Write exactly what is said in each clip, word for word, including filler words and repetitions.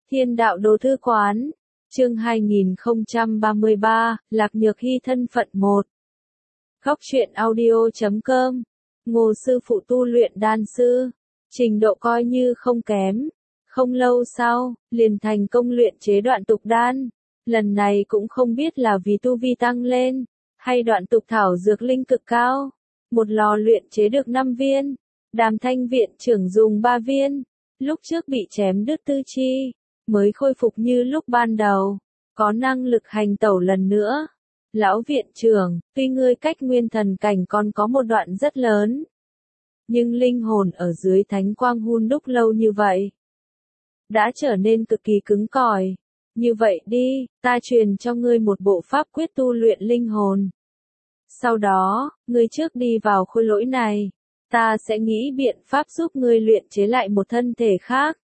Thiên đạo đồ thư quán, chương hai nghìn không trăm ba mươi ba, Lạc Nhược Hy thân phận một. Góc truyện audio chấm com, Ngô sư phụ tu luyện đan sư, trình độ coi như không kém. Không lâu sau, liền thành công luyện chế đoạn tục đan. Lần này cũng không biết là vì tu vi tăng lên, hay đoạn tục thảo dược linh cực cao. Một lò luyện chế được năm viên, Đàm Thanh viện trưởng dùng ba viên. Lúc trước bị chém đứt tư chi, mới khôi phục như lúc ban đầu, có năng lực hành tẩu lần nữa. Lão viện trưởng, tuy ngươi cách nguyên thần cảnh còn có một đoạn rất lớn, nhưng linh hồn ở dưới thánh quang hun đúc lâu như vậy, đã trở nên cực kỳ cứng cỏi. Như vậy đi, ta truyền cho ngươi một bộ pháp quyết tu luyện linh hồn. Sau đó, ngươi trước đi vào khối lỗi này, ta sẽ nghĩ biện pháp giúp ngươi luyện chế lại một thân thể khác.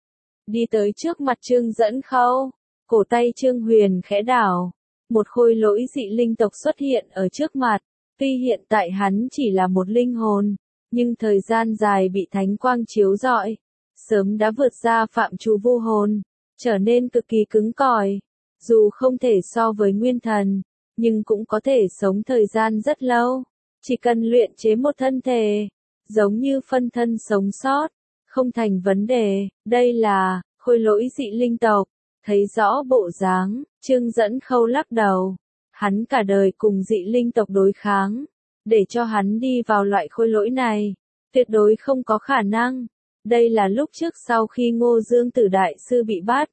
Đi tới trước mặt Trương Dẫn Khâu, cổ tay Trương Huyền khẽ đảo, một khôi lỗi dị linh tộc xuất hiện ở trước mặt. Tuy hiện tại hắn chỉ là một linh hồn, nhưng thời gian dài bị thánh quang chiếu rọi, sớm đã vượt ra phạm trù vô hồn, trở nên cực kỳ cứng cỏi. Dù không thể so với nguyên thần, nhưng cũng có thể sống thời gian rất lâu. Chỉ cần luyện chế một thân thể, giống như phân thân sống sót, không thành vấn đề. Đây là khôi lỗi dị linh tộc. Thấy rõ bộ dáng, Trương Dẫn Khâu lắc đầu. Hắn cả đời cùng dị linh tộc đối kháng, để cho hắn đi vào loại khôi lỗi này, tuyệt đối không có khả năng. Đây là lúc trước sau khi Ngô Dương Tử đại sư bị bắt,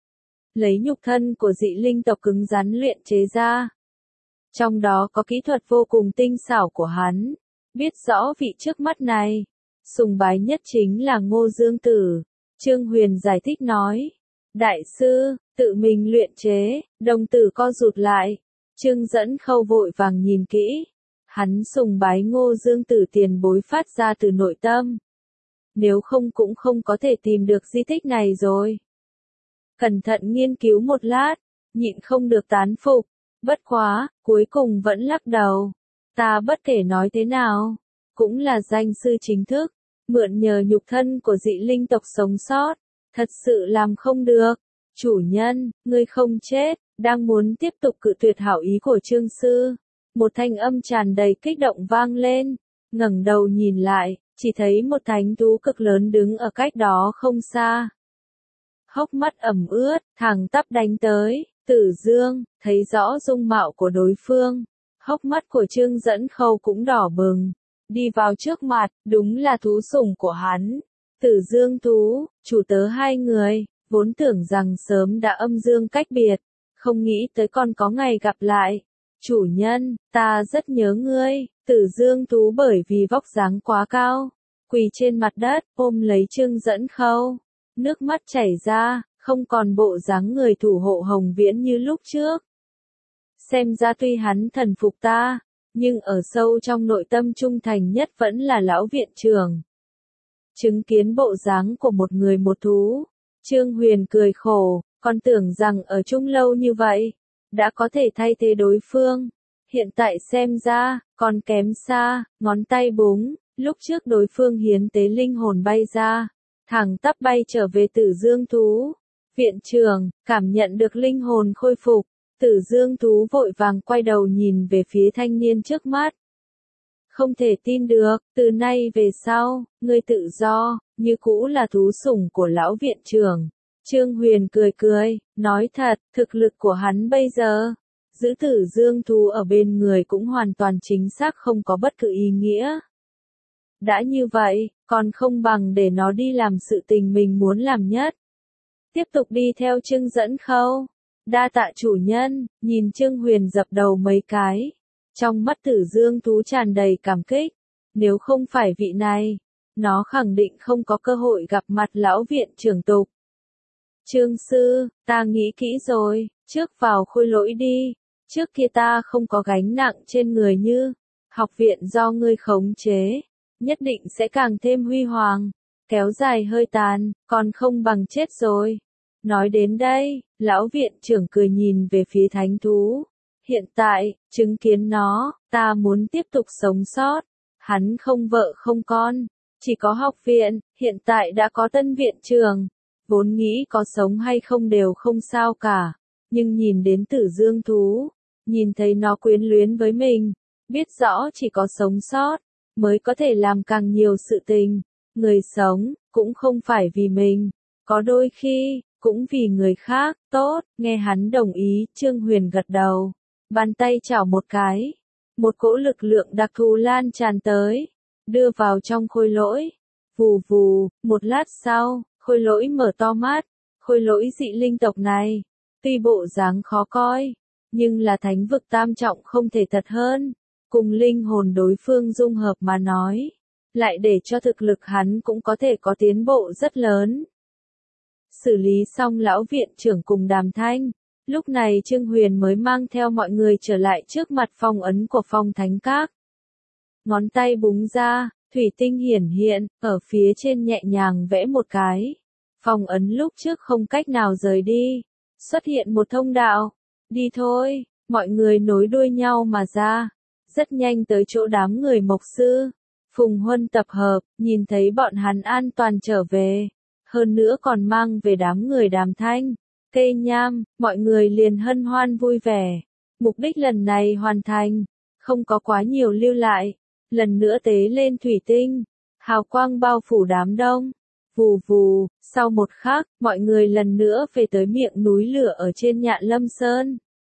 lấy nhục thân của dị linh tộc cứng rắn luyện chế ra. Trong đó có kỹ thuật vô cùng tinh xảo của hắn. Biết rõ vị trước mắt này, sùng bái nhất chính là Ngô Dương Tử. Trương Huyền giải thích nói, đại sư, tự mình luyện chế. Đồng tử co rụt lại. Trương Dẫn Khâu vội vàng nhìn kỹ. Hắn sùng bái Ngô Dương Tử tiền bối phát ra từ nội tâm. Nếu không cũng không có thể tìm được di tích này rồi. Cẩn thận nghiên cứu một lát, nhịn không được tán phục. Bất quá, cuối cùng vẫn lắc đầu. Ta bất kể nói thế nào, cũng là danh sư chính thức, mượn nhờ nhục thân của dị linh tộc sống sót, thật sự làm không được. Chủ nhân, ngươi không chết. Đang muốn tiếp tục cự tuyệt hảo ý của Trương sư, một thanh âm tràn đầy kích động vang lên. Ngẩng đầu nhìn lại, chỉ thấy một thánh thú cực lớn đứng ở cách đó không xa. Hốc mắt ẩm ướt, thẳng tắp đánh tới. Tử Dương, thấy rõ dung mạo của đối phương, hốc mắt của Trương Dẫn Khâu cũng đỏ bừng. Đi vào trước mặt, đúng là thú sủng của hắn. Tử Dương thú, chủ tớ hai người, vốn tưởng rằng sớm đã âm dương cách biệt, không nghĩ tới còn có ngày gặp lại. Chủ nhân, ta rất nhớ ngươi. Tử Dương thú bởi vì vóc dáng quá cao, quỳ trên mặt đất, ôm lấy Trương Dẫn Khâu. Nước mắt chảy ra, không còn bộ dáng người thủ hộ Hồng Viễn như lúc trước. Xem ra tuy hắn thần phục ta, nhưng ở sâu trong nội tâm trung thành nhất vẫn là lão viện trưởng. Chứng kiến bộ dáng của một người một thú, Trương Huyền cười khổ, còn tưởng rằng ở chung lâu như vậy, đã có thể thay thế đối phương. Hiện tại xem ra, còn kém xa. Ngón tay búng, lúc trước đối phương hiến tế linh hồn bay ra, thẳng tắp bay trở về Tử Dương thú. Viện trưởng, cảm nhận được linh hồn khôi phục, Tử Dương thú vội vàng quay đầu nhìn về phía thanh niên trước mắt. Không thể tin được, từ nay về sau, ngươi tự do, như cũ là thú sủng của lão viện trưởng. Trương Huyền cười cười, nói thật, thực lực của hắn bây giờ, giữ Tử Dương thú ở bên người cũng hoàn toàn chính xác không có bất cứ ý nghĩa. Đã như vậy, còn không bằng để nó đi làm sự tình mình muốn làm nhất. Tiếp tục đi theo Trương Dẫn Khâu. Đa tạ chủ nhân. Nhìn Trương Huyền dập đầu mấy cái, trong mắt Tử Dương thú tràn đầy cảm kích. Nếu không phải vị này, nó khẳng định không có cơ hội gặp mặt lão viện trưởng tục. Trương sư, ta nghĩ kỹ rồi, trước vào khôi lỗi đi. Trước kia ta không có gánh nặng trên người như học viện do ngươi khống chế, nhất định sẽ càng thêm huy hoàng. Kéo dài hơi tàn, còn không bằng chết rồi. Nói đến đây, lão viện trưởng cười nhìn về phía thánh thú. Hiện tại, chứng kiến nó, ta muốn tiếp tục sống sót. Hắn không vợ không con, chỉ có học viện, hiện tại đã có tân viện trưởng. vốn nghĩ có sống hay không đều không sao cả, nhưng nhìn đến Tử Dương thú, nhìn thấy nó quyến luyến với mình, biết rõ chỉ có sống sót mới có thể làm càng nhiều sự tình, người sống cũng không phải vì mình, có đôi khi cũng vì người khác. Tốt, nghe hắn đồng ý, Trương Huyền gật đầu, bàn tay chảo một cái, một cỗ lực lượng đặc thù lan tràn tới, đưa vào trong khôi lỗi. Vù vù, một lát sau, khôi lỗi mở to mắt, khôi lỗi dị linh tộc này, tuy bộ dáng khó coi, nhưng là thánh vực tam trọng không thể thật hơn, cùng linh hồn đối phương dung hợp mà nói, lại để cho thực lực hắn cũng có thể có tiến bộ rất lớn. Xử lý xong lão viện trưởng cùng Đàm Thanh, lúc này Trương Huyền mới mang theo mọi người trở lại trước mặt phong ấn của Phong Thánh Các. Ngón tay búng ra, thủy tinh hiển hiện, ở phía trên nhẹ nhàng vẽ một cái. Phong ấn lúc trước không cách nào rời đi, xuất hiện một thông đạo. Đi thôi, mọi người nối đuôi nhau mà ra, rất nhanh tới chỗ đám người Mộc Sư. Phùng Huân tập hợp, nhìn thấy bọn hắn an toàn trở về, hơn nữa còn mang về đám người Đàm Thanh, Cây Nham, mọi người liền hân hoan vui vẻ. Mục đích lần này hoàn thành, không có quá nhiều lưu lại, lần nữa tế lên thủy tinh, hào quang bao phủ đám đông. Vù vù, sau một khắc, mọi người lần nữa về tới miệng núi lửa ở trên Nhạn Lâm Sơn.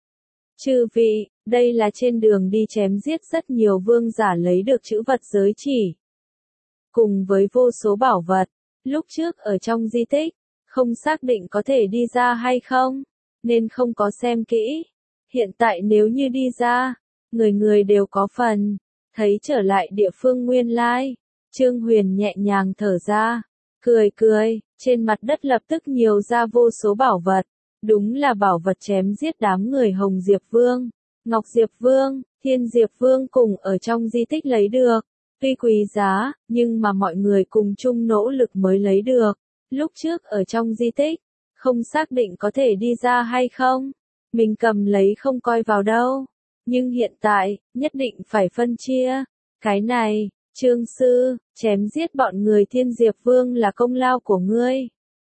Chư vị, đây là trên đường đi chém giết rất nhiều vương giả lấy được chữ vật giới chỉ. Cùng với vô số bảo vật, lúc trước ở trong di tích, không xác định có thể đi ra hay không, nên không có xem kỹ. Hiện tại nếu như đi ra, người người đều có phần, thấy trở lại địa phương nguyên lai. Trương Huyền nhẹ nhàng thở ra, cười cười, trên mặt đất lập tức nhiều ra vô số bảo vật. Đúng là bảo vật chém giết đám người Hồng Diệp Vương, Ngọc Diệp Vương, Thiên Diệp Vương cùng ở trong di tích lấy được. Tuy quý giá, nhưng mà mọi người cùng chung nỗ lực mới lấy được. Lúc trước ở trong di tích, không xác định có thể đi ra hay không, mình cầm lấy không coi vào đâu. Nhưng hiện tại, nhất định phải phân chia. Cái này, Trương Sư, chém giết bọn người Thiên Diệp Vương là công lao của ngươi.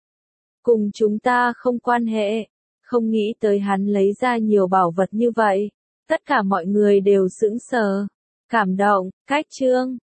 Cùng chúng ta không quan hệ. Không nghĩ tới hắn lấy ra nhiều bảo vật như vậy. Tất cả mọi người đều sững sờ. Cảm động, cách Trương.